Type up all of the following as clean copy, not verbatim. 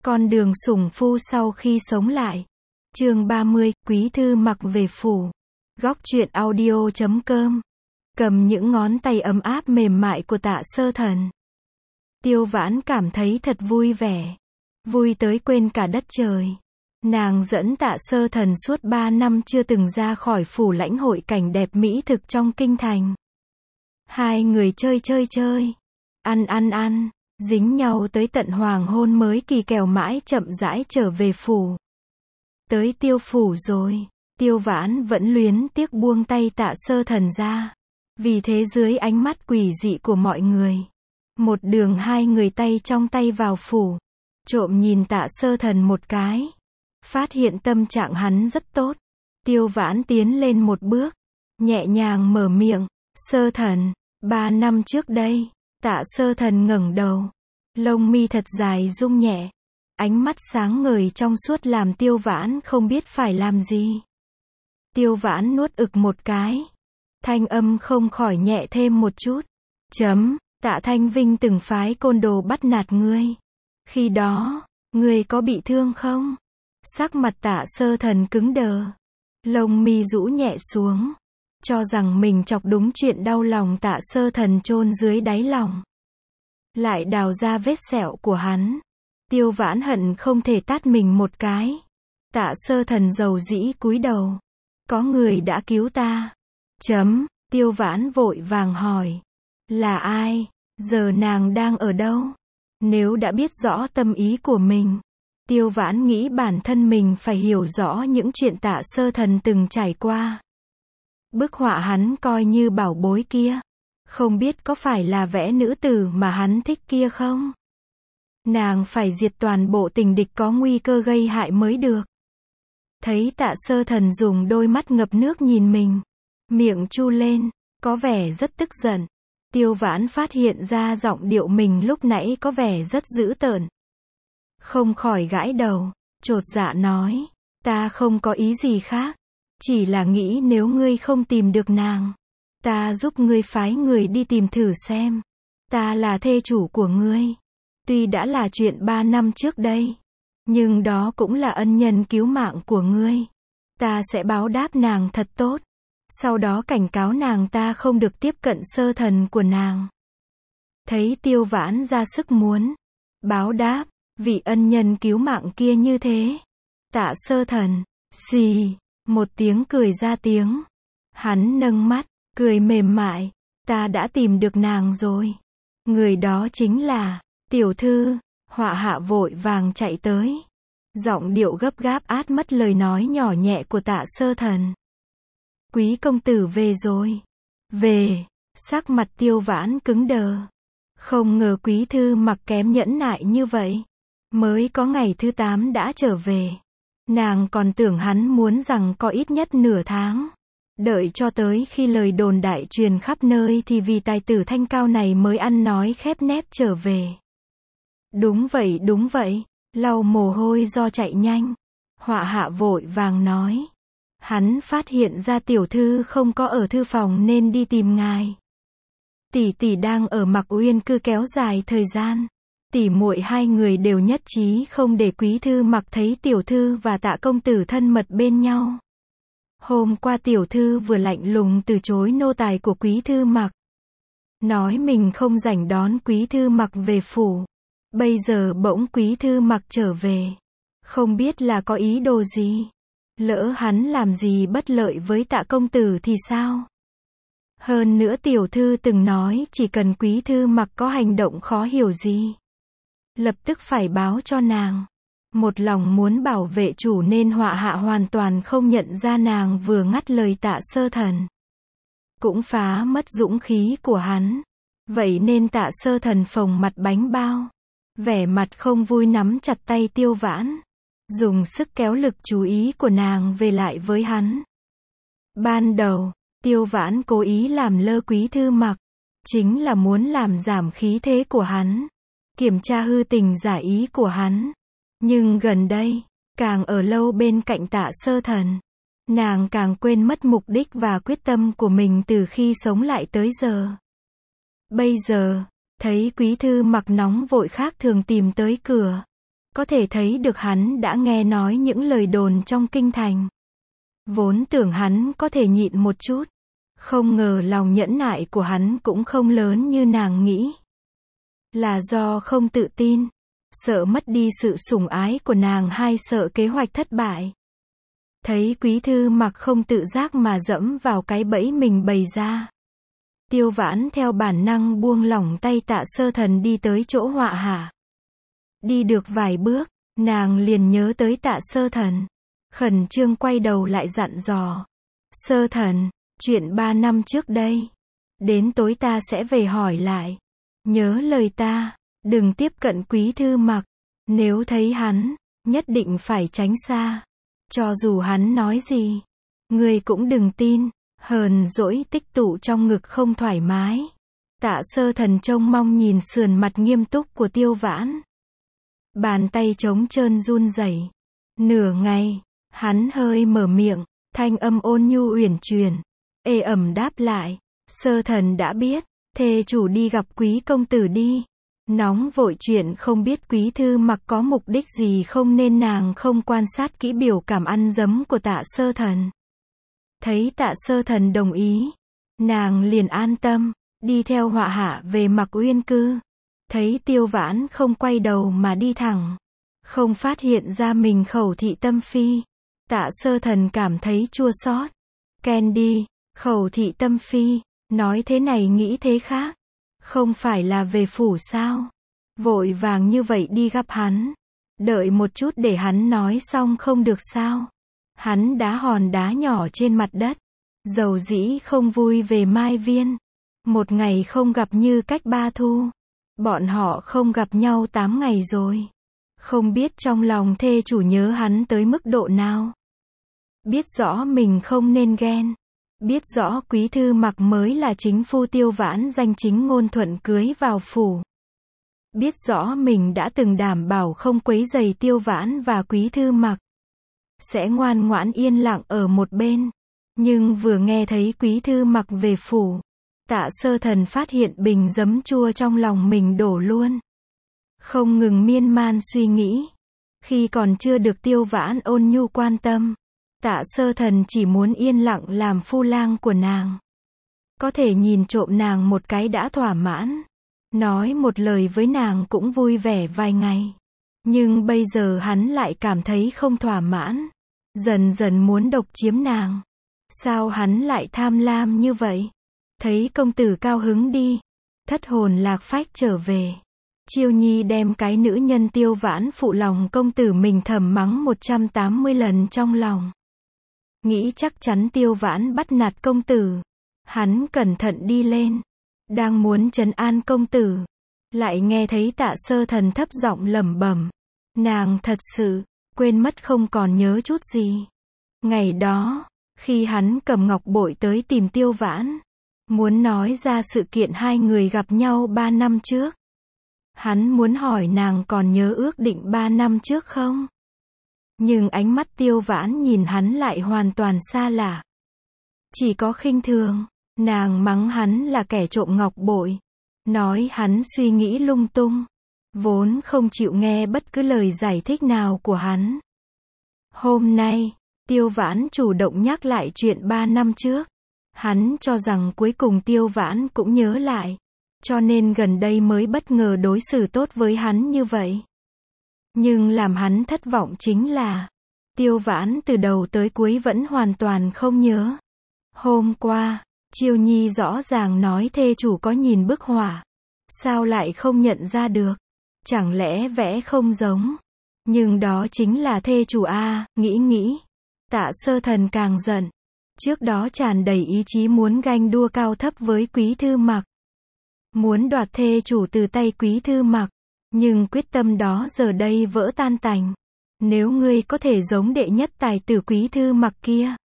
Con đường sủng phu sau khi sống lại. Chương 30, Quý Thư Mặc về phủ. Góc truyện audio.com. Cầm những ngón tay ấm áp mềm mại của Tạ Sơ Thần. Tiêu Vãn cảm thấy thật vui vẻ. Vui tới quên cả đất trời. Nàng dẫn Tạ Sơ Thần suốt 3 năm chưa từng ra khỏi phủ lãnh hội cảnh đẹp mỹ thực trong kinh thành. Hai người chơi, ăn, dính nhau tới tận hoàng hôn mới kỳ kèo mãi chậm rãi trở về phủ. Tới Tiêu phủ rồi, Tiêu Vãn vẫn luyến tiếc buông tay Tạ Sơ Thần ra. Vì thế dưới ánh mắt quỷ dị của mọi người, một đường hai người tay trong tay vào phủ, trộm nhìn Tạ Sơ Thần một cái. Phát hiện tâm trạng hắn rất tốt. Tiêu Vãn tiến lên một bước, nhẹ nhàng mở miệng, Sơ Thần, 3 năm trước đây. Tạ Sơ Thần ngẩng đầu, lông mi thật dài rung nhẹ, ánh mắt sáng ngời trong suốt làm Tiêu Vãn không biết phải làm gì. Tiêu Vãn nuốt ực một cái, thanh âm không khỏi nhẹ thêm một chút. Tạ Thanh Vinh từng phái côn đồ bắt nạt ngươi. Khi đó, ngươi có bị thương không? Sắc mặt Tạ Sơ Thần cứng đờ, lông mi rũ nhẹ xuống. Cho rằng mình chọc đúng chuyện đau lòng Tạ Sơ Thần chôn dưới đáy lòng, lại đào ra vết sẹo của hắn. Tiêu Vãn hận không thể tát mình một cái. Tạ Sơ Thần dầu dĩ cúi đầu. Có người đã cứu ta. Tiêu Vãn vội vàng hỏi. Là ai? Giờ nàng đang ở đâu? Nếu đã biết rõ tâm ý của mình, Tiêu Vãn nghĩ bản thân mình phải hiểu rõ những chuyện Tạ Sơ Thần từng trải qua. Bức họa hắn coi như bảo bối kia, không biết có phải là vẽ nữ tử mà hắn thích kia không? Nàng phải diệt toàn bộ tình địch có nguy cơ gây hại mới được. Thấy Tạ Sơ Thần dùng đôi mắt ngập nước nhìn mình, miệng chu lên, có vẻ rất tức giận. Tiêu Vãn phát hiện ra giọng điệu mình lúc nãy có vẻ rất dữ tợn. Không khỏi gãi đầu, chột dạ nói, ta không có ý gì khác. Chỉ là nghĩ nếu ngươi không tìm được nàng, ta giúp ngươi phái người đi tìm thử xem. Ta là thê chủ của ngươi. Tuy đã là chuyện 3 năm trước đây, nhưng đó cũng là ân nhân cứu mạng của ngươi. Ta sẽ báo đáp nàng thật tốt. Sau đó cảnh cáo nàng ta không được tiếp cận Sơ Thần của nàng. Thấy Tiêu Vãn ra sức muốn báo đáp vị ân nhân cứu mạng kia như thế, Tạ Sơ Thần xì một tiếng cười ra tiếng. Hắn nâng mắt, cười mềm mại. Ta đã tìm được nàng rồi. Người đó chính là tiểu thư. Họa hạ vội vàng chạy tới. Giọng điệu gấp gáp át mất lời nói nhỏ nhẹ của Tạ Sơ Thần. Quý công tử về rồi. Về. Sắc mặt Tiêu Vãn cứng đờ. Không ngờ Quý Thư Mặc kém nhẫn nại như vậy. Mới có ngày thứ 8 đã trở về. Nàng còn tưởng hắn muốn rằng có ít nhất nửa tháng. Đợi cho tới khi lời đồn đại truyền khắp nơi thì vì tài tử thanh cao này mới ăn nói khép nép trở về. Đúng vậy, lau mồ hôi do chạy nhanh. Họa hạ vội vàng nói. Hắn phát hiện ra tiểu thư không có ở thư phòng nên đi tìm ngài. Tỷ đang ở Mặc Uyên cư kéo dài thời gian. Tỷ muội hai người đều nhất trí không để Quý Thư Mặc thấy tiểu thư và Tạ công tử thân mật bên nhau. Hôm qua tiểu thư vừa lạnh lùng từ chối nô tài của Quý Thư Mặc, nói mình không rảnh đón Quý Thư Mặc về phủ. Bây giờ bỗng Quý Thư Mặc trở về, không biết là có ý đồ gì. Lỡ hắn làm gì bất lợi với Tạ công tử thì sao? Hơn nữa tiểu thư từng nói chỉ cần Quý Thư Mặc có hành động khó hiểu gì, lập tức phải báo cho nàng. Một lòng muốn bảo vệ chủ nên họa hạ hoàn toàn không nhận ra nàng vừa ngắt lời Tạ Sơ Thần. Cũng phá mất dũng khí của hắn. Vậy nên Tạ Sơ Thần phồng mặt bánh bao, vẻ mặt không vui nắm chặt tay Tiêu Vãn, dùng sức kéo lực chú ý của nàng về lại với hắn. Ban đầu, Tiêu Vãn cố ý làm lơ Quý Thư Mặc, chính là muốn làm giảm khí thế của hắn, kiểm tra hư tình giả ý của hắn. Nhưng gần đây, càng ở lâu bên cạnh Tạ Sơ Thần, nàng càng quên mất mục đích và quyết tâm của mình từ khi sống lại tới giờ. Bây giờ, thấy Quý Thư Mặc nóng vội khác thường tìm tới cửa, Có thể thấy được hắn đã nghe nói những lời đồn trong kinh thành. Vốn tưởng hắn có thể nhịn một chút. Không ngờ lòng nhẫn nại của hắn cũng không lớn như nàng nghĩ. Là do không tự tin, sợ mất đi sự sủng ái của nàng hay sợ kế hoạch thất bại. Thấy Quý Thư Mặc không tự giác mà dẫm vào cái bẫy mình bày ra. Tiêu Vãn theo bản năng buông lỏng tay Tạ Sơ Thần đi tới chỗ họa hạ. Đi được vài bước, nàng liền nhớ tới Tạ Sơ Thần. Khẩn trương quay đầu lại dặn dò. Sơ Thần, chuyện 3 năm trước đây. Đến tối ta sẽ về hỏi lại. Nhớ lời ta, đừng tiếp cận Quý Thư Mặc. Nếu thấy hắn, nhất định phải tránh xa. Cho dù hắn nói gì, ngươi cũng đừng tin. Hờn dỗi tích tụ trong ngực không thoải mái. Tạ Sơ Thần trông mong nhìn sườn mặt nghiêm túc của Tiêu Vãn. Bàn tay trống trơn run rẩy. Nửa ngày, hắn hơi mở miệng, thanh âm ôn nhu uyển chuyển, ê ẩm đáp lại. Sơ Thần đã biết, thê chủ đi gặp Quý công tử đi. Nóng vội chuyện không biết Quý Thư Mặc có mục đích gì không nên nàng không quan sát kỹ biểu cảm ăn dấm của Tạ Sơ Thần. Thấy Tạ Sơ Thần đồng ý, nàng liền an tâm, đi theo họa hạ về Mặc Uyên Cư. Thấy Tiêu Vãn không quay đầu mà đi thẳng, không phát hiện ra mình khẩu thị tâm phi. Tạ Sơ Thần cảm thấy chua xót. Candy, khẩu thị tâm phi, nói thế này nghĩ thế khác. Không phải là về phủ sao? Vội vàng như vậy đi gặp hắn. Đợi một chút để hắn nói xong không được sao? Hắn đá hòn đá nhỏ trên mặt đất. Dầu dĩ không vui về Mai Viên. Một ngày không gặp như cách 3 thu. Bọn họ không gặp nhau 8 ngày rồi. Không biết trong lòng thê chủ nhớ hắn tới mức độ nào. Biết rõ mình không nên ghen. Biết rõ Quý Thư Mặc mới là chính phu Tiêu Vãn danh chính ngôn thuận cưới vào phủ. Biết rõ mình đã từng đảm bảo không quấy rầy Tiêu Vãn và Quý Thư Mặc. Sẽ ngoan ngoãn yên lặng ở một bên. Nhưng vừa nghe thấy Quý Thư Mặc về phủ, Tạ Sơ Thần phát hiện bình giấm chua trong lòng mình đổ luôn. Không ngừng miên man suy nghĩ. Khi còn chưa được Tiêu Vãn ôn nhu quan tâm, Tạ Sơ Thần chỉ muốn yên lặng làm phu lang của nàng. Có thể nhìn trộm nàng một cái đã thỏa mãn. Nói một lời với nàng cũng vui vẻ vài ngày. Nhưng bây giờ hắn lại cảm thấy không thỏa mãn. Dần dần muốn độc chiếm nàng. Sao hắn lại tham lam như vậy? Thấy công tử cao hứng đi. Thất hồn lạc phách trở về. Chiêu Nhi đem cái nữ nhân Tiêu Vãn phụ lòng công tử mình thầm mắng 180 lần trong lòng. Nghĩ chắc chắn Tiêu Vãn bắt nạt công tử. Hắn cẩn thận đi lên. Đang muốn trấn an công tử. Lại nghe thấy Tạ Sơ Thần thấp giọng lẩm bẩm. Nàng thật sự, quên mất không còn nhớ chút gì. Ngày đó, khi hắn cầm ngọc bội tới tìm Tiêu Vãn. Muốn nói ra sự kiện hai người gặp nhau 3 năm trước. Hắn muốn hỏi nàng còn nhớ ước định 3 năm trước không? Nhưng ánh mắt Tiêu Vãn nhìn hắn lại hoàn toàn xa lạ. Chỉ có khinh thường. Nàng mắng hắn là kẻ trộm ngọc bội. Nói hắn suy nghĩ lung tung. Vốn không chịu nghe bất cứ lời giải thích nào của hắn. Hôm nay, Tiêu Vãn chủ động nhắc lại chuyện 3 năm trước. Hắn cho rằng cuối cùng Tiêu Vãn cũng nhớ lại. Cho nên gần đây mới bất ngờ đối xử tốt với hắn như vậy. Nhưng làm hắn thất vọng chính là Tiêu Vãn từ đầu tới cuối vẫn hoàn toàn không nhớ. Hôm qua, Chiêu Nhi rõ ràng nói thê chủ có nhìn bức họa. Sao lại không nhận ra được? Chẳng lẽ vẽ không giống? Nhưng đó chính là thê chủ a, nghĩ. Tạ Sơ Thần càng giận. Trước đó tràn đầy ý chí muốn ganh đua cao thấp với Quý Thư Mặc. Muốn đoạt thê chủ từ tay Quý Thư Mặc. Nhưng quyết tâm đó giờ đây vỡ tan tành. Nếu ngươi có thể giống đệ nhất tài tử Quý Thư Mặc kia.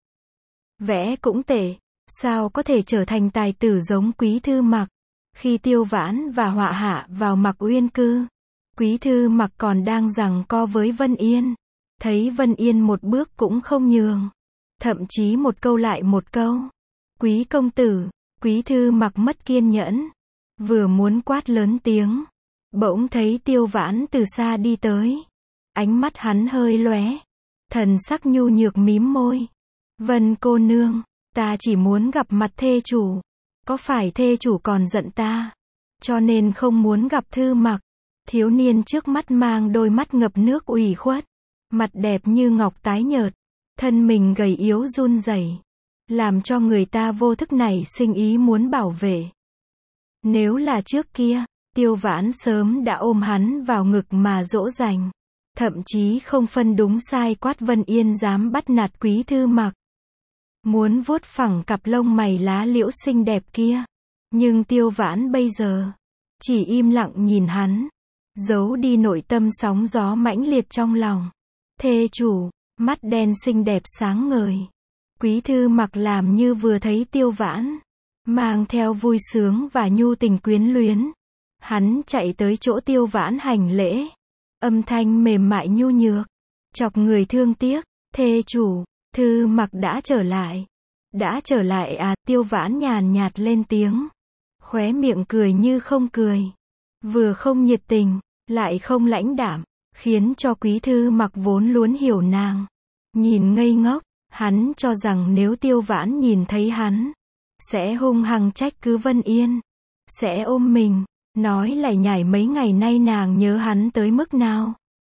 Vẽ cũng tệ. Sao có thể trở thành tài tử giống Quý Thư Mặc? Khi Tiêu Vãn và họa hạ vào Mặc Uyên Cư, Quý Thư Mặc còn đang giằng co với Vân Yên. Thấy Vân Yên một bước cũng không nhường. Thậm chí một câu lại một câu. Quý công tử, Quý Thư Mặc mất kiên nhẫn. Vừa muốn quát lớn tiếng. Bỗng thấy Tiêu Vãn từ xa đi tới. Ánh mắt hắn hơi lóe, thần sắc nhu nhược mím môi. Vân cô nương, ta chỉ muốn gặp mặt thê chủ. Có phải thê chủ còn giận ta, cho nên không muốn gặp Thư Mặc? Thiếu niên trước mắt mang đôi mắt ngập nước ủy khuất, mặt đẹp như ngọc tái nhợt, thân mình gầy yếu run rẩy, làm cho người ta vô thức nảy sinh ý muốn bảo vệ. Nếu là trước kia, Tiêu Vãn sớm đã ôm hắn vào ngực mà dỗ dành, thậm chí không phân đúng sai quát Vân Yên dám bắt nạt Quý Thư Mặc. Muốn vuốt phẳng cặp lông mày lá liễu xinh đẹp kia. Nhưng Tiêu Vãn bây giờ, chỉ im lặng nhìn hắn, giấu đi nội tâm sóng gió mãnh liệt trong lòng. Thê chủ, mắt đen xinh đẹp sáng ngời. Quý Thư Mặc làm như vừa thấy Tiêu Vãn, mang theo vui sướng và nhu tình quyến luyến. Hắn chạy tới chỗ Tiêu Vãn hành lễ, âm thanh mềm mại nhu nhược, chọc người thương tiếc. Thê chủ, Thư Mặc đã trở lại. Đã trở lại à? Tiêu Vãn nhàn nhạt lên tiếng, khóe miệng cười như không cười, vừa không nhiệt tình, lại không lãnh đạm, khiến cho Quý Thư Mặc vốn luôn hiểu nàng, nhìn ngây ngốc. Hắn cho rằng nếu Tiêu Vãn nhìn thấy hắn, sẽ hung hăng trách cứ Vân Yên, sẽ ôm mình, nói lải nhải mấy ngày nay nàng nhớ hắn tới mức nào.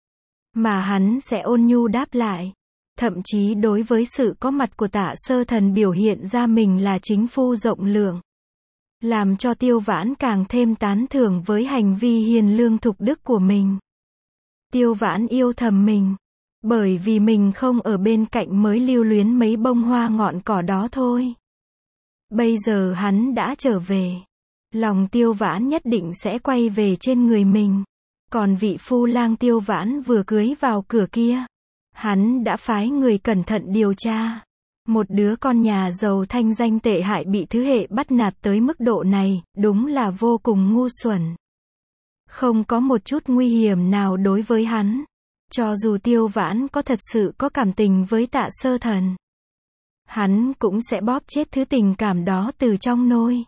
Mà hắn sẽ ôn nhu đáp lại, thậm chí đối với sự có mặt của Tạ Sơ Thần biểu hiện ra mình là chính phu rộng lượng, làm cho Tiêu Vãn càng thêm tán thưởng với hành vi hiền lương thục đức của mình. Tiêu Vãn yêu thầm mình, bởi vì mình không ở bên cạnh mới lưu luyến mấy bông hoa ngọn cỏ đó thôi. Bây giờ hắn đã trở về, lòng Tiêu Vãn nhất định sẽ quay về trên người mình. Còn vị phu lang Tiêu Vãn vừa cưới vào cửa kia, hắn đã phái người cẩn thận điều tra. Một đứa con nhà giàu thanh danh tệ hại bị thứ hệ bắt nạt tới mức độ này, đúng là vô cùng ngu xuẩn. Không có một chút nguy hiểm nào đối với hắn. Cho dù Tiêu Vãn có thật sự có cảm tình với Tạ Sơ Thần, hắn cũng sẽ bóp chết thứ tình cảm đó từ trong nôi.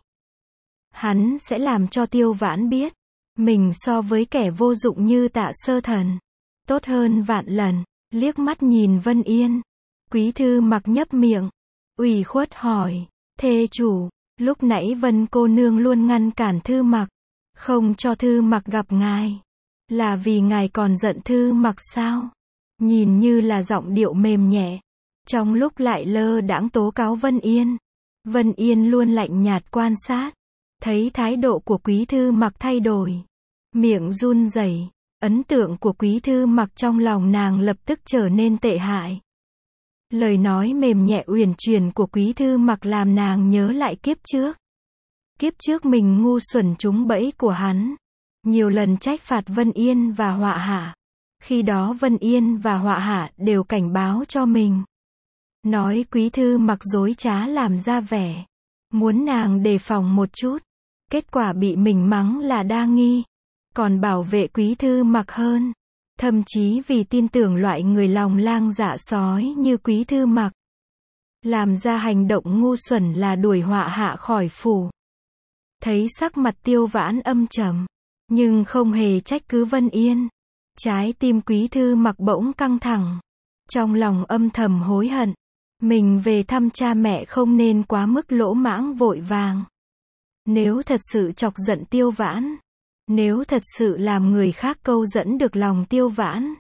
Hắn sẽ làm cho Tiêu Vãn biết, mình so với kẻ vô dụng như Tạ Sơ Thần, tốt hơn vạn lần. Liếc mắt nhìn Vân Yên, Quý Thư Mặc nhấp miệng, ủy khuất hỏi, thê chủ, lúc nãy Vân cô nương luôn ngăn cản Thư Mặc, không cho Thư Mặc gặp ngài, là vì ngài còn giận Thư Mặc sao? Nhìn như là giọng điệu mềm nhẹ, trong lúc lại lơ đãng tố cáo Vân Yên. Vân Yên luôn lạnh nhạt quan sát, thấy thái độ của Quý Thư Mặc thay đổi, miệng run rẩy. Ấn tượng của Quý Thư Mặc trong lòng nàng lập tức trở nên tệ hại. Lời nói mềm nhẹ uyển chuyển của Quý Thư Mặc làm nàng nhớ lại kiếp trước. Kiếp trước mình ngu xuẩn trúng bẫy của hắn, nhiều lần trách phạt Vân Yên và Họa Hạ. Khi đó Vân Yên và Họa Hạ đều cảnh báo cho mình, nói Quý Thư Mặc dối trá làm ra vẻ, muốn nàng đề phòng một chút. Kết quả bị mình mắng là đa nghi, còn bảo vệ Quý Thư Mặc hơn. Thậm chí vì tin tưởng loại người lòng lang dạ sói như Quý Thư Mặc, làm ra hành động ngu xuẩn là đuổi Họa Hạ khỏi phủ. Thấy sắc mặt Tiêu Vãn âm trầm, nhưng không hề trách cứ Vân Yên. Trái tim Quý Thư Mặc bỗng căng thẳng, trong lòng âm thầm hối hận. Mình về thăm cha mẹ không nên quá mức lỗ mãng vội vàng. Nếu thật sự chọc giận Tiêu Vãn, nếu thật sự làm người khác câu dẫn được lòng Tiêu Vãn,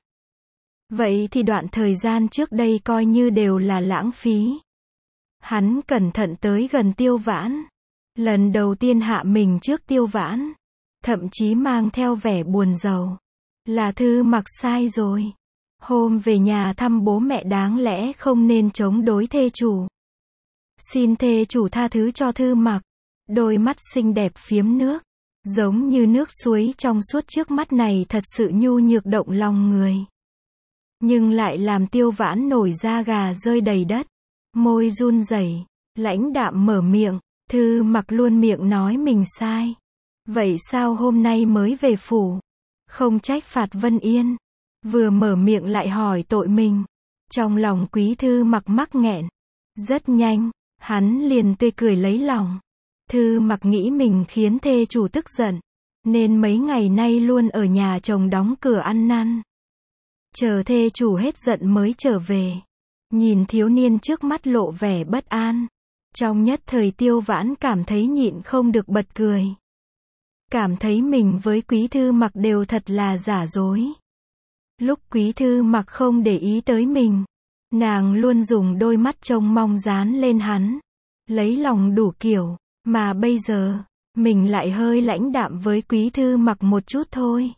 vậy thì đoạn thời gian trước đây coi như đều là lãng phí. Hắn cẩn thận tới gần Tiêu Vãn, lần đầu tiên hạ mình trước Tiêu Vãn, thậm chí mang theo vẻ buồn rầu. Là Thư Mặc sai rồi. Hôm về nhà thăm bố mẹ đáng lẽ không nên chống đối thê chủ. Xin thê chủ tha thứ cho Thư Mặc. Đôi mắt xinh đẹp phiếm nước, giống như nước suối trong suốt trước mắt này thật sự nhu nhược động lòng người. Nhưng lại làm Tiêu Vãn nổi da gà rơi đầy đất. Môi run rẩy, lãnh đạm mở miệng, Thư Mặc luôn miệng nói mình sai. Vậy sao hôm nay mới về phủ, không trách phạt Vân Yên? Vừa mở miệng lại hỏi tội mình. Trong lòng Quý Thư Mặc mắc nghẹn. Rất nhanh, hắn liền tươi cười lấy lòng. Thư Mặc nghĩ mình khiến thê chủ tức giận, nên mấy ngày nay luôn ở nhà chồng đóng cửa ăn năn. chờ thê chủ hết giận mới trở về. Nhìn thiếu niên trước mắt lộ vẻ bất an. Trong nhất thời Tiêu Vãn cảm thấy nhịn không được bật cười. Cảm thấy mình với Quý Thư Mặc đều thật là giả dối. Lúc Quý Thư Mặc không để ý tới mình, nàng luôn dùng đôi mắt trông mong dán lên hắn, lấy lòng đủ kiểu, mà bây giờ, mình lại hơi lãnh đạm với Quý Thư Mặc một chút thôi.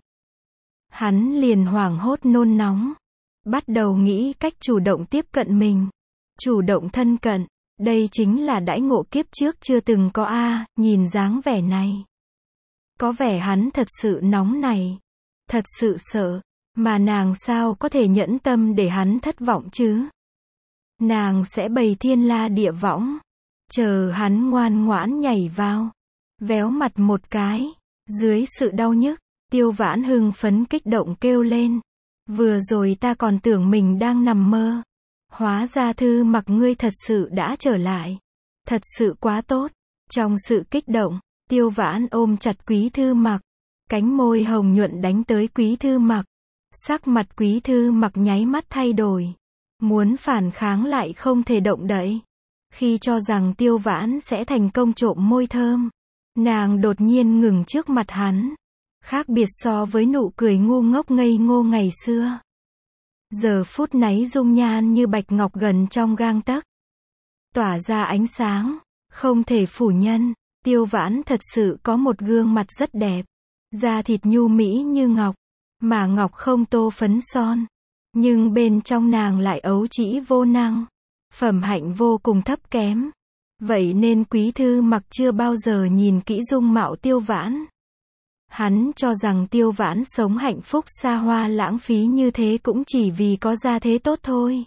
Hắn liền hoảng hốt nôn nóng, bắt đầu nghĩ cách chủ động tiếp cận mình, chủ động thân cận, đây chính là đãi ngộ kiếp trước chưa từng có a. Nhìn dáng vẻ này. Có vẻ hắn thật sự nóng này, thật sự sợ, mà nàng sao có thể nhẫn tâm để hắn thất vọng chứ? Nàng sẽ bày thiên la địa võng, chờ hắn ngoan ngoãn nhảy vào, véo mặt một cái. Dưới sự đau nhức, Tiêu Vãn hưng phấn kích động kêu lên. Vừa rồi ta còn tưởng mình đang nằm mơ. Hóa ra Thư Mặc ngươi thật sự đã trở lại. Thật sự quá tốt. Trong sự kích động, Tiêu Vãn ôm chặt Quý Thư Mặc. Cánh môi hồng nhuận đánh tới Quý Thư Mặc. Sắc mặt Quý Thư Mặc nháy mắt thay đổi. Muốn phản kháng lại không thể động đậy. Khi cho rằng Tiêu Vãn sẽ thành công trộm môi thơm, nàng đột nhiên ngừng trước mặt hắn. Khác biệt so với nụ cười ngu ngốc ngây ngô ngày xưa. Giờ phút nãy dung nhan như bạch ngọc gần trong gang tấc, tỏa ra ánh sáng, không thể phủ nhận. Tiêu Vãn thật sự có một gương mặt rất đẹp, da thịt nhu mỹ như ngọc, mà ngọc không tô phấn son, nhưng bên trong nàng lại ấu trĩ vô năng, phẩm hạnh vô cùng thấp kém. Vậy nên Quý Thư Mặc chưa bao giờ nhìn kỹ dung mạo Tiêu Vãn. Hắn cho rằng Tiêu Vãn sống hạnh phúc xa hoa lãng phí như thế cũng chỉ vì có gia thế tốt thôi.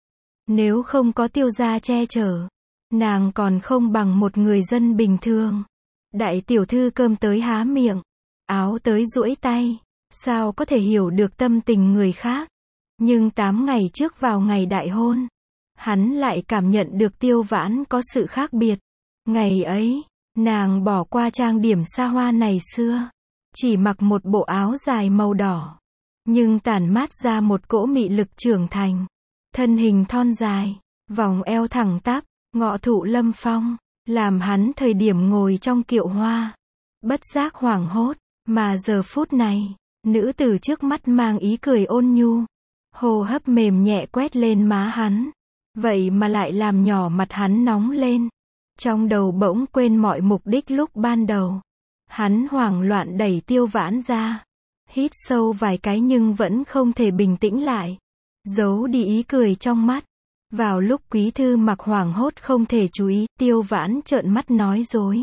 Nếu không có Tiêu gia che chở, nàng còn không bằng một người dân bình thường. Đại tiểu thư cơm tới há miệng, áo tới duỗi tay, sao có thể hiểu được tâm tình người khác. Nhưng 8 ngày trước vào ngày đại hôn, hắn lại cảm nhận được Tiêu Vãn có sự khác biệt. Ngày ấy, nàng bỏ qua trang điểm xa hoa này xưa, chỉ mặc một bộ áo dài màu đỏ, nhưng tản mát ra một cỗ mị lực trưởng thành. Thân hình thon dài, vòng eo thẳng tắp, ngọ thụ lâm phong, làm hắn thời điểm ngồi trong kiệu hoa, bất giác hoảng hốt. Mà giờ phút này, nữ tử trước mắt mang ý cười ôn nhu, hô hấp mềm nhẹ quét lên má hắn, vậy mà lại làm nhỏ mặt hắn nóng lên. Trong đầu bỗng quên mọi mục đích lúc ban đầu. Hắn hoảng loạn đẩy Tiêu Vãn ra, hít sâu vài cái nhưng vẫn không thể bình tĩnh lại, giấu đi ý cười trong mắt. Vào lúc Quý Thư Mặc hoảng hốt không thể chú ý, Tiêu Vãn trợn mắt nói dối.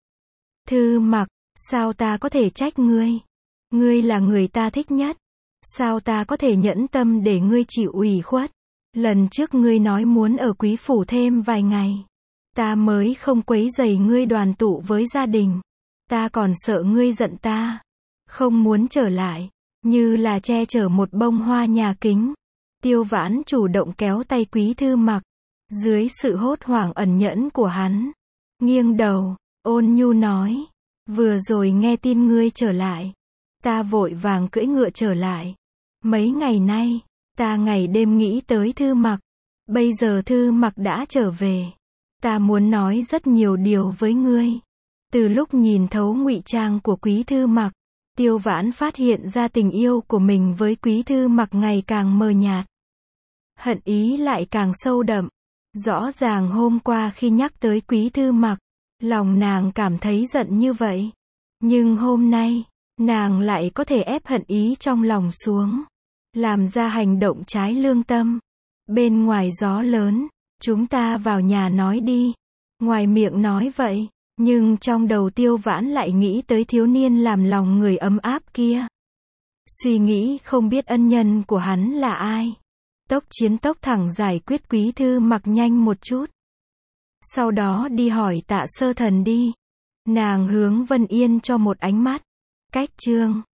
Thư Mặc, sao ta có thể trách ngươi? Ngươi là người ta thích nhất. Sao ta có thể nhẫn tâm để ngươi chịu ủy khuất? Lần trước ngươi nói muốn ở Quý phủ thêm vài ngày, ta mới không quấy rầy ngươi đoàn tụ với gia đình. Ta còn sợ ngươi giận ta, không muốn trở lại, như là che chở một bông hoa nhà kính. Tiêu Vãn chủ động kéo tay Quý Thư Mặc, dưới sự hốt hoảng ẩn nhẫn của hắn, nghiêng đầu, ôn nhu nói, vừa rồi nghe tin ngươi trở lại, ta vội vàng cưỡi ngựa trở lại. Mấy ngày nay, ta ngày đêm nghĩ tới Thư Mặc, bây giờ Thư Mặc đã trở về, ta muốn nói rất nhiều điều với ngươi. Từ lúc nhìn thấu ngụy trang của Quý Thư Mặc, Tiêu Vãn phát hiện ra tình yêu của mình với Quý Thư Mặc ngày càng mờ nhạt. Hận ý lại càng sâu đậm. Rõ ràng hôm qua khi nhắc tới Quý Thư Mặc, lòng nàng cảm thấy giận như vậy. Nhưng hôm nay, nàng lại có thể ép hận ý trong lòng xuống, làm ra hành động trái lương tâm. Bên ngoài gió lớn, chúng ta vào nhà nói đi. Ngoài miệng nói vậy, nhưng trong đầu Tiêu Vãn lại nghĩ tới thiếu niên làm lòng người ấm áp kia. Suy nghĩ không biết ân nhân của hắn là ai. Tốc chiến tốc thẳng giải quyết Quý Thư Mặc nhanh một chút. Sau đó đi hỏi Tạ Sơ Thần đi. Nàng hướng Vân Yên cho một ánh mắt. Cách chương